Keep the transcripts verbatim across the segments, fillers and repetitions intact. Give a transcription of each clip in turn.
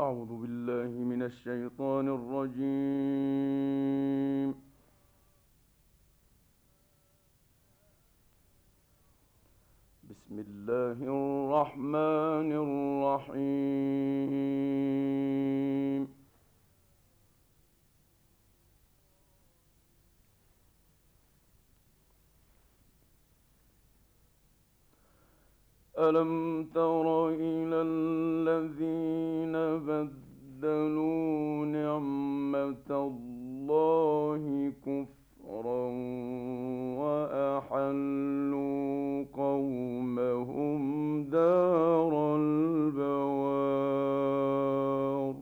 أعوذ بالله من الشيطان الرجيم. بسم الله الرحمن الرحيم. ألم تر إلى الذين بدلوا نعمة الله كفرا وأحلوا قومهم دار البوار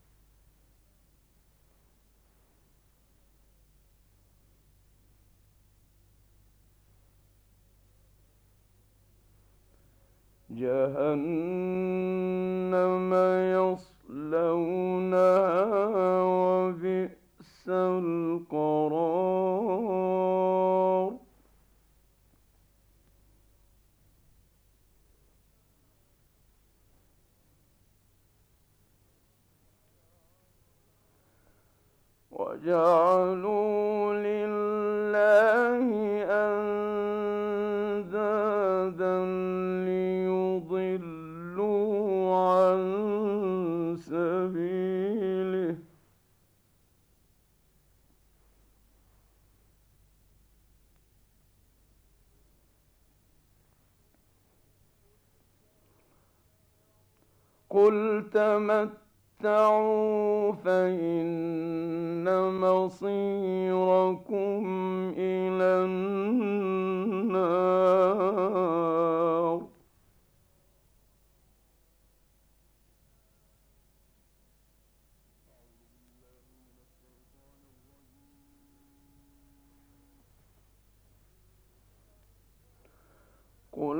جهنم يصلونها وبئس القرار وجعلوا لله أندادا ليضلوا عن سبيله قل تمتعوا فإن مصيركم إلى النار قل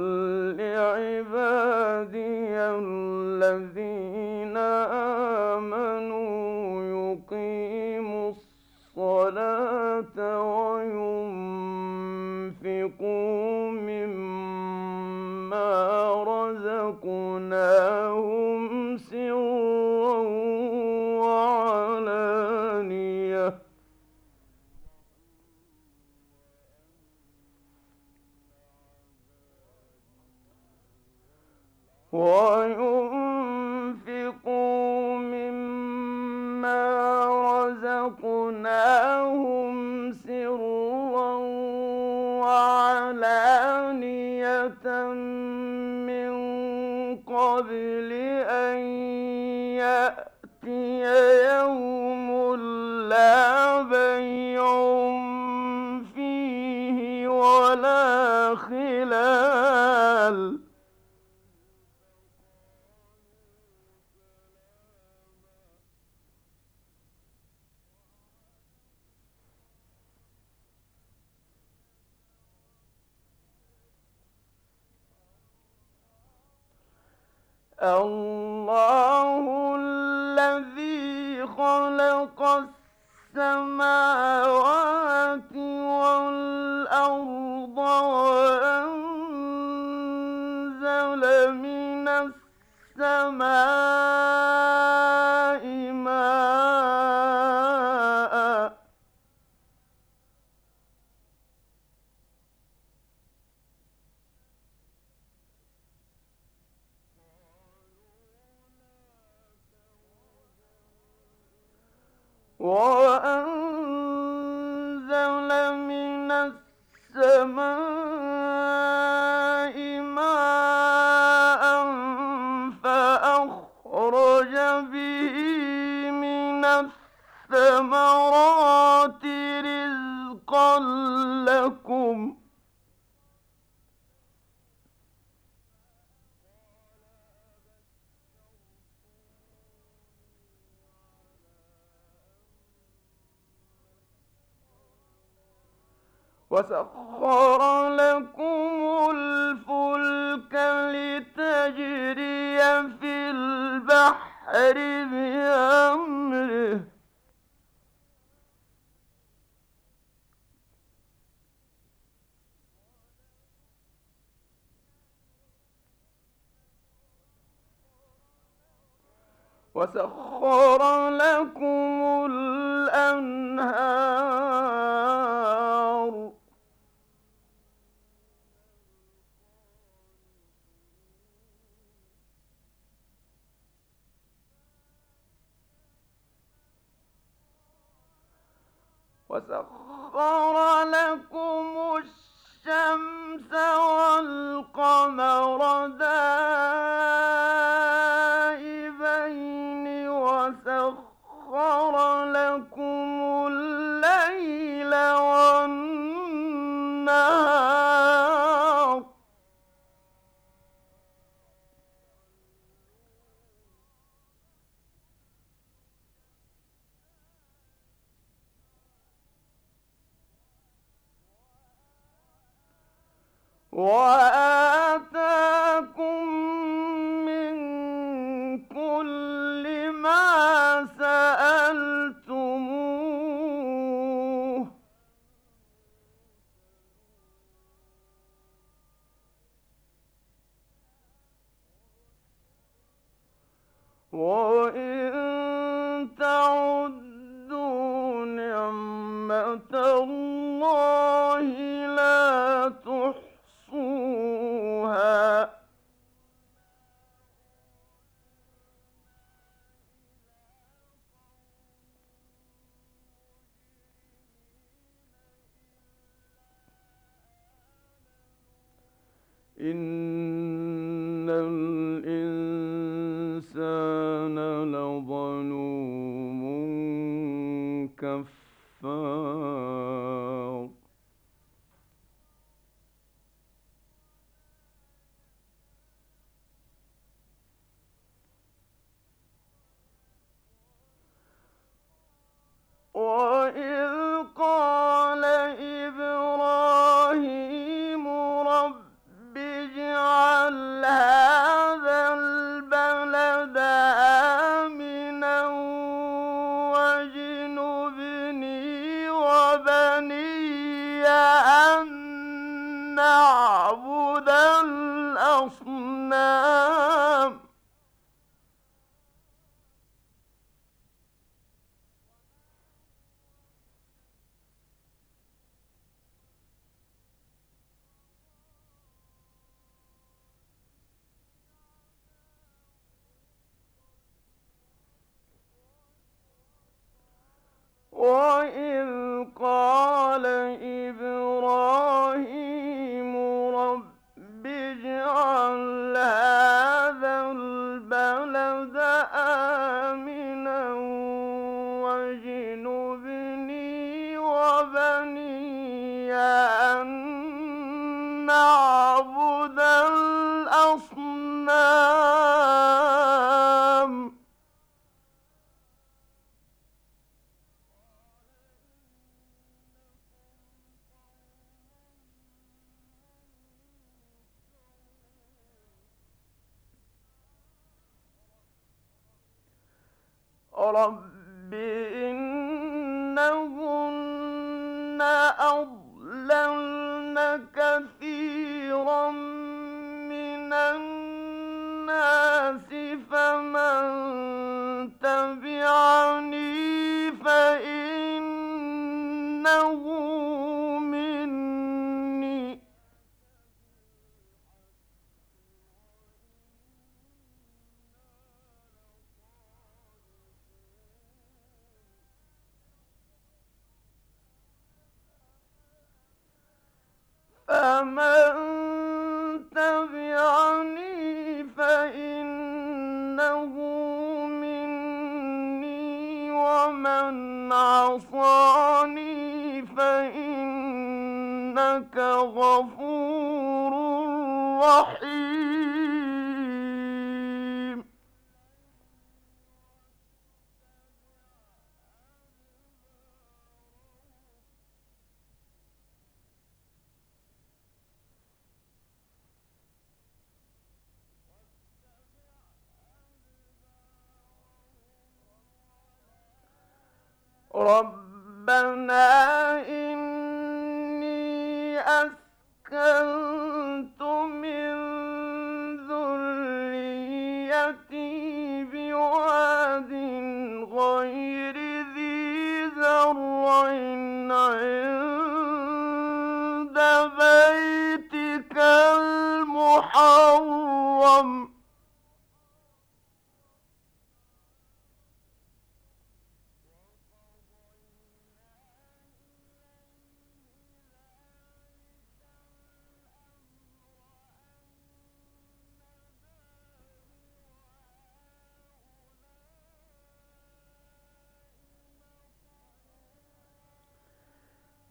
لعبادي الذين آمنوا يقيموا الصلاة وينفقوا مما رزقناهم سرا وعلانية وينفقوا مما رزقناهم سرا وعلانية من قبل أن يأتي يوم لا بيع فيه ولا خلال الله الذي خلق السماوات والأرض وأنزل من السماء ماء وأنزل من السماء ماء فأخرج به من الثمرات رزقا لكم وسخر لكم الفلك لتجري في البحر بأمره وسخر لكم الأنهار وسخر لكم الشمس والقمر دائبين وسخر لكم الليل والنهار وآتاكم من كل ما سألتموه وإن تعدوا نعمة الله لا تحصوها إن الإنسان لظلوم كفار وإذ قال إبراهيم رب اجعل هذا البلد آمنا واجنبني وبني أن نعبد الأصنام وإذ قال إبراهيم رب اجعل هذا البلد آمنا واجنبني وبني أن نعبد الأصنام رب إنهن أضللن كثيرا من الناس فمن تبعني فإنه مني فمن تبعني فإنه مني ومن عصاني فإنك غفور رحيم ربنا إني أسكنت من ذريتي بواد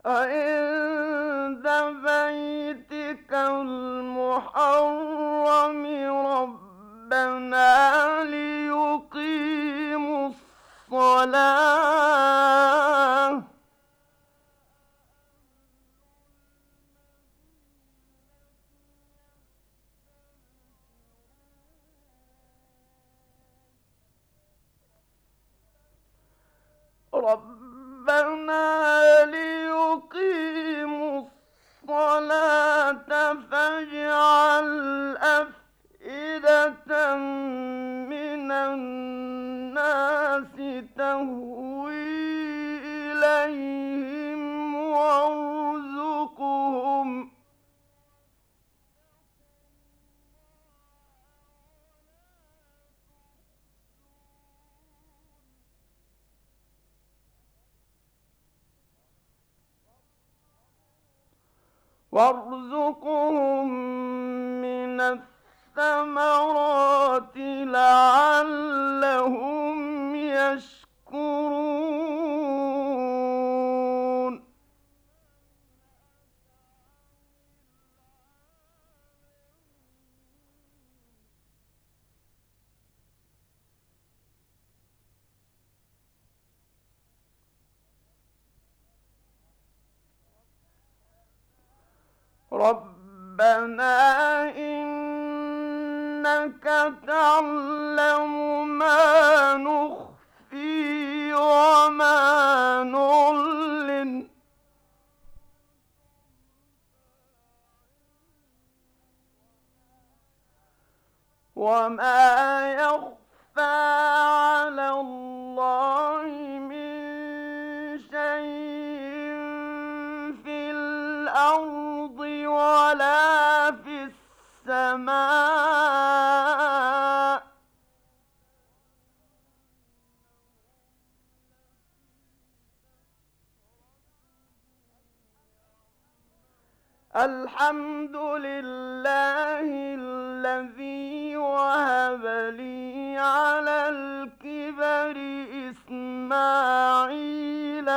عند بيتك المحرم ربنا ليقيموا الصلاة ربنا ليقيموا الصلاة فاجعل أفئدة من الناس تهوي إليهم وارزقهم وارزقهم من الثمرات لعلهم يشكرون ربنا إنك تعلم ما نخفي وما نعلن وما يخفى على الله من شيء في الأرض ولا في السماء الحمد لله الذي وهب لي على الكبر إسماعيل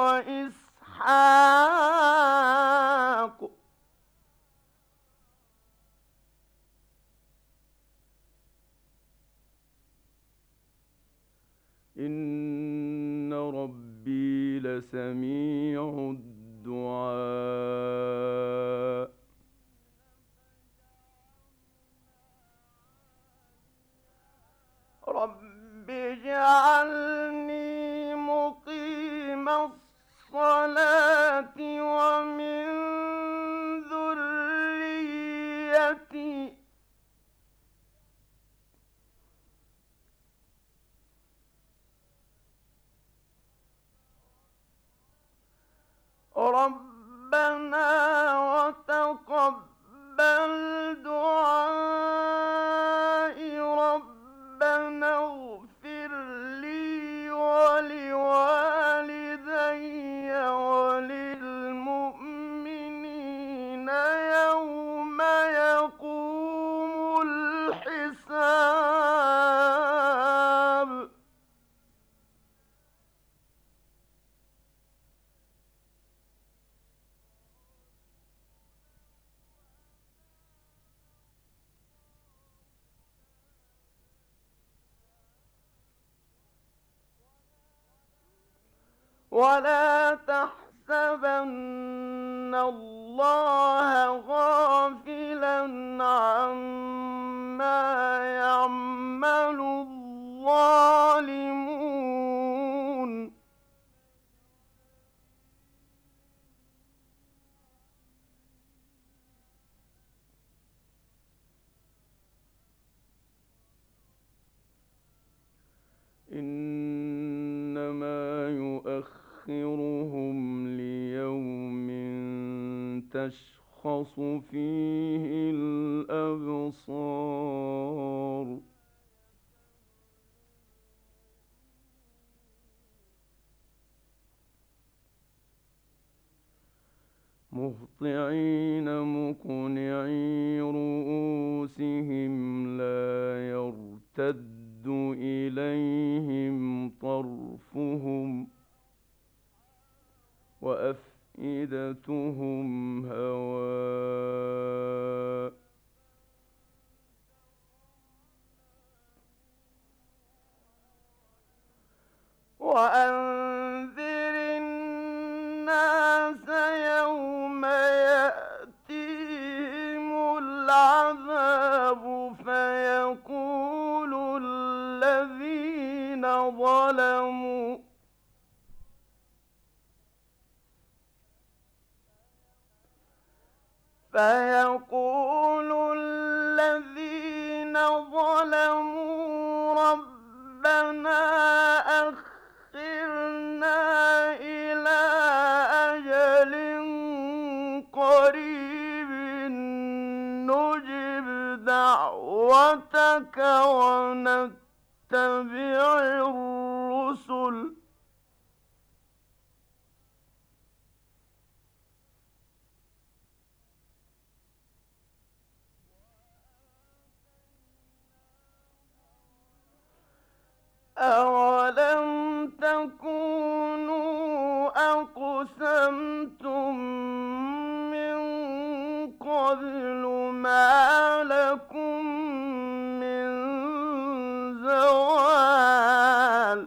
وإسحاق إن ربي لسميع الدعاء رب اجعلني مقيم الصلاة ومن ذريتي ربنا وتقبل دعائي ربنا اغفر لي ولوالدي وللمؤمنين يوم يقوم الحساب ولا تحسبن الله غافلا عما يعمل الظالمون إنما يؤخرهم ليوم تشخص فيه الأبصار مهطعين مقنعي رؤوسهم لا يرتد إليهم طرفهم وأفئدتهم العذاب فيقول الذين ظلموا فيقول الذين ظلموا ربنا أخرنا إلى أجل قريب نجب دعوتك ونتبع الرسل أولم تكونوا أقسمتم من قبل ما لكم من زوال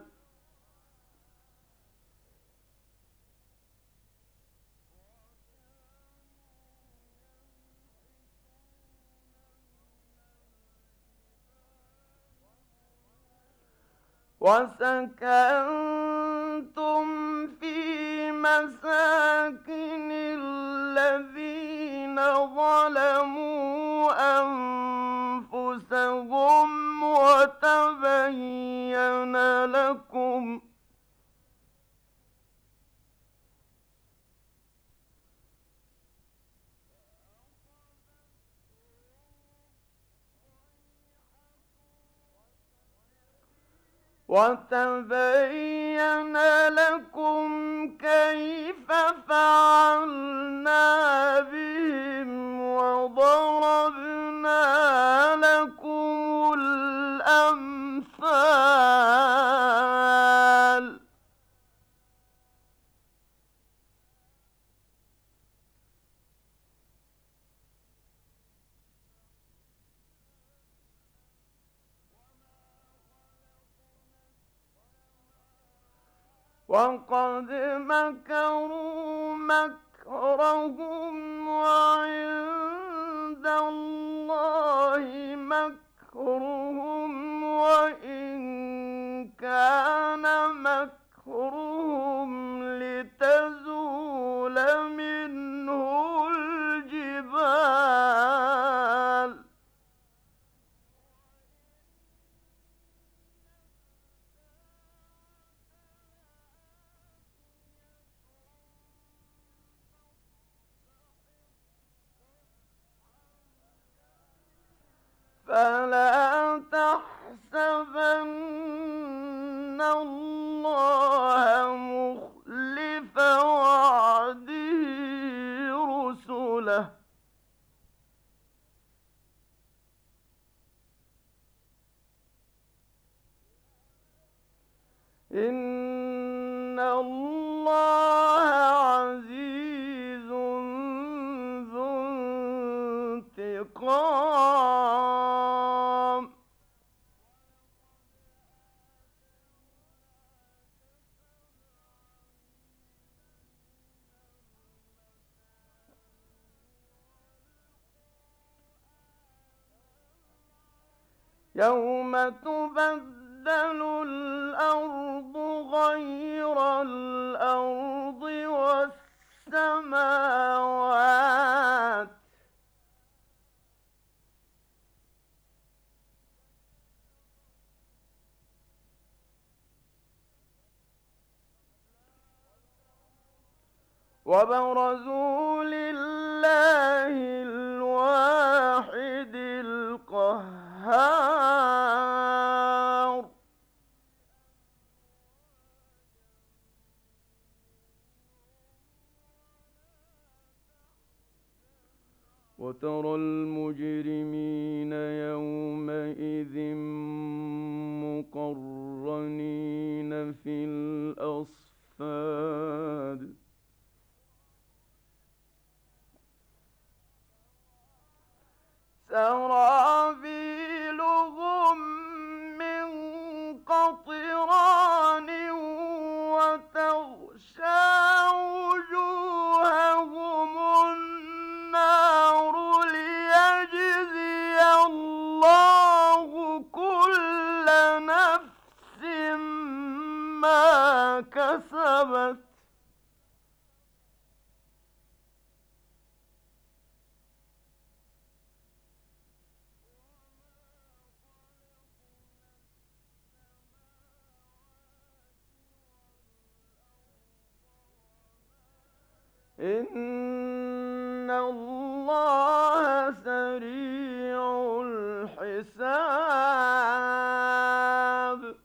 وسكنتم في مساكن الذين ظلموا أنفسهم وتبين لكم وتبين لكم كيف فعلنا بهم وضربنا لكم الأمثال وقد مكروا مكرهم وعند الله مكرهم وإن كان مكرهم لتزول منه الجبال فلا تحسبن الله مخلف وعده رسله إن الله عزيز ذو انتقام يوم تبدل الأرض غير الأرض والسماوات وبرزوا لله الواحد القهار وترى المجرمين يومئذ مقرنين في الأصفاد سرابيلهم من قطران وتغشى وجوههم النار ليجزوا إن الله سريع الحساب.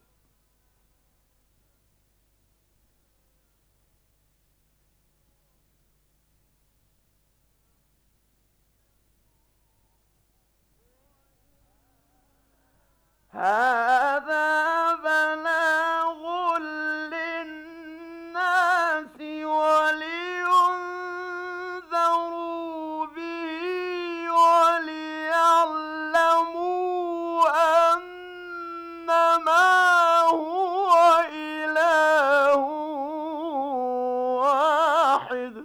هذا بلاغ للناس ولينذروا به وليعلموا أنما هو إله واحد.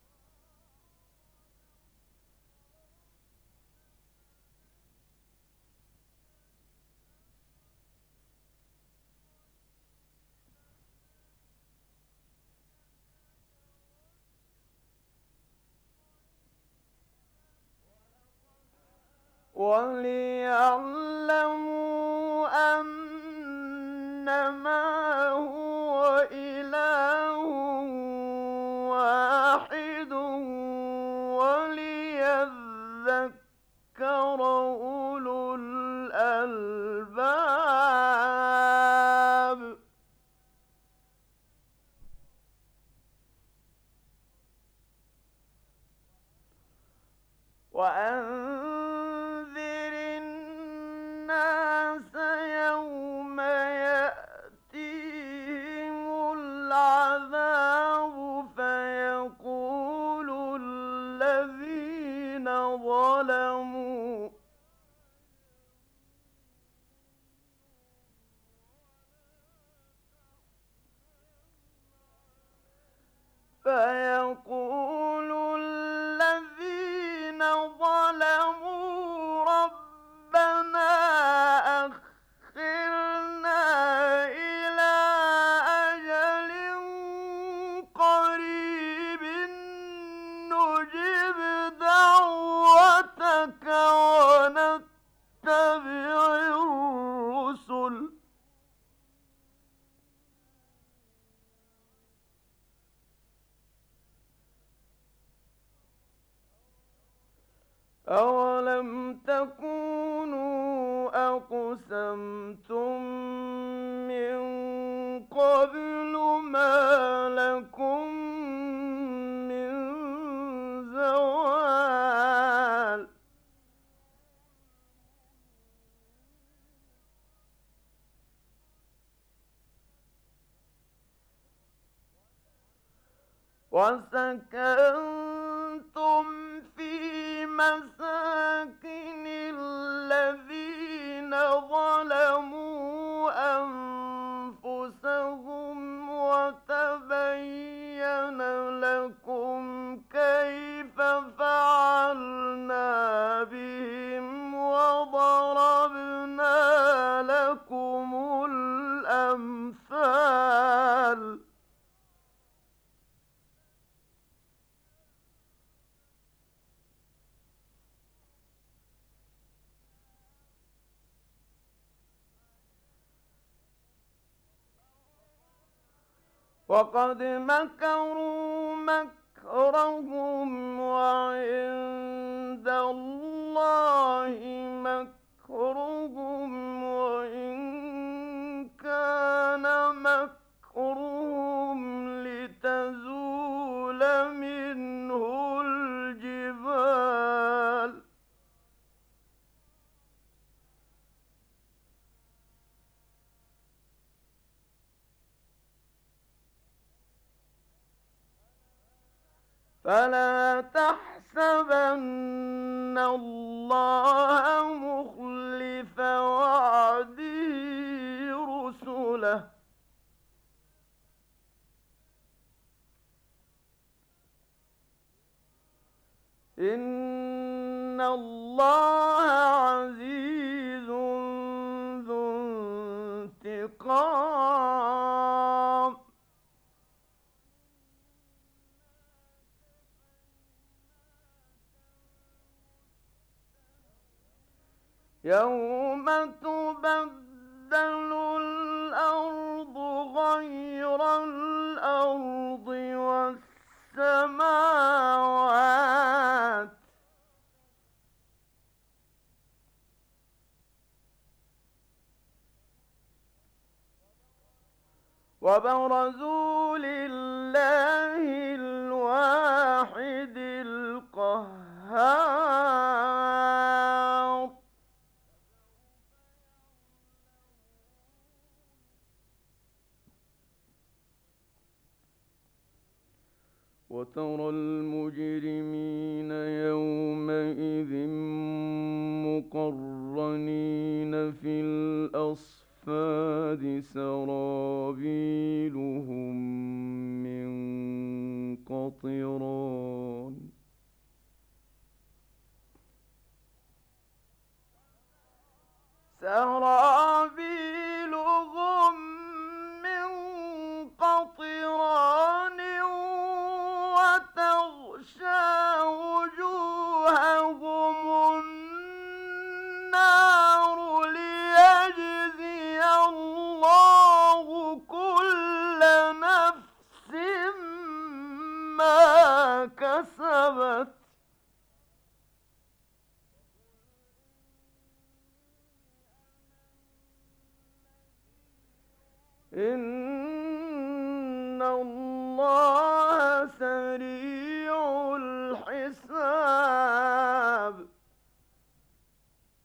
وليعلموا أنما هو إله واحد وليذكر أولو الألباب. وأنذر الناس يوم يأتيهم العذاب فيقول الذين ظلموا فيقول الذين ظلموا ربنا أخرنا إلى أجل قريب نجب دعوتك ونتبع الرسل. أولم تكونوا أقسمتم من قبل ما لكم من زوال. وسكنتم في مساكن الذين ظلموا أنفسهم وتبين لكم كيف فعلنا بهم وضربنا لكم الأمثال. وقد مكروا مكرهم وعند الله مكرهم وإن كان مكرهم لتزول منه الجبال. فلا تحسبن الله مخلف وعده رسله إن الله عزيز ذو انتقام. يوم تبدل الأرض غير الأرض والسماء وبرزوا لله الواحد القهار وترى المجرمين يومئذ مقرنين في الأصفاد سرابيلهم من قطران سرابيلهم من قطران وتغشى وجوههم النار ليجزي الله كل نفس ما كسبت إن الله سريع الحساب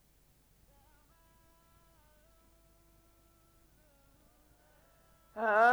هذا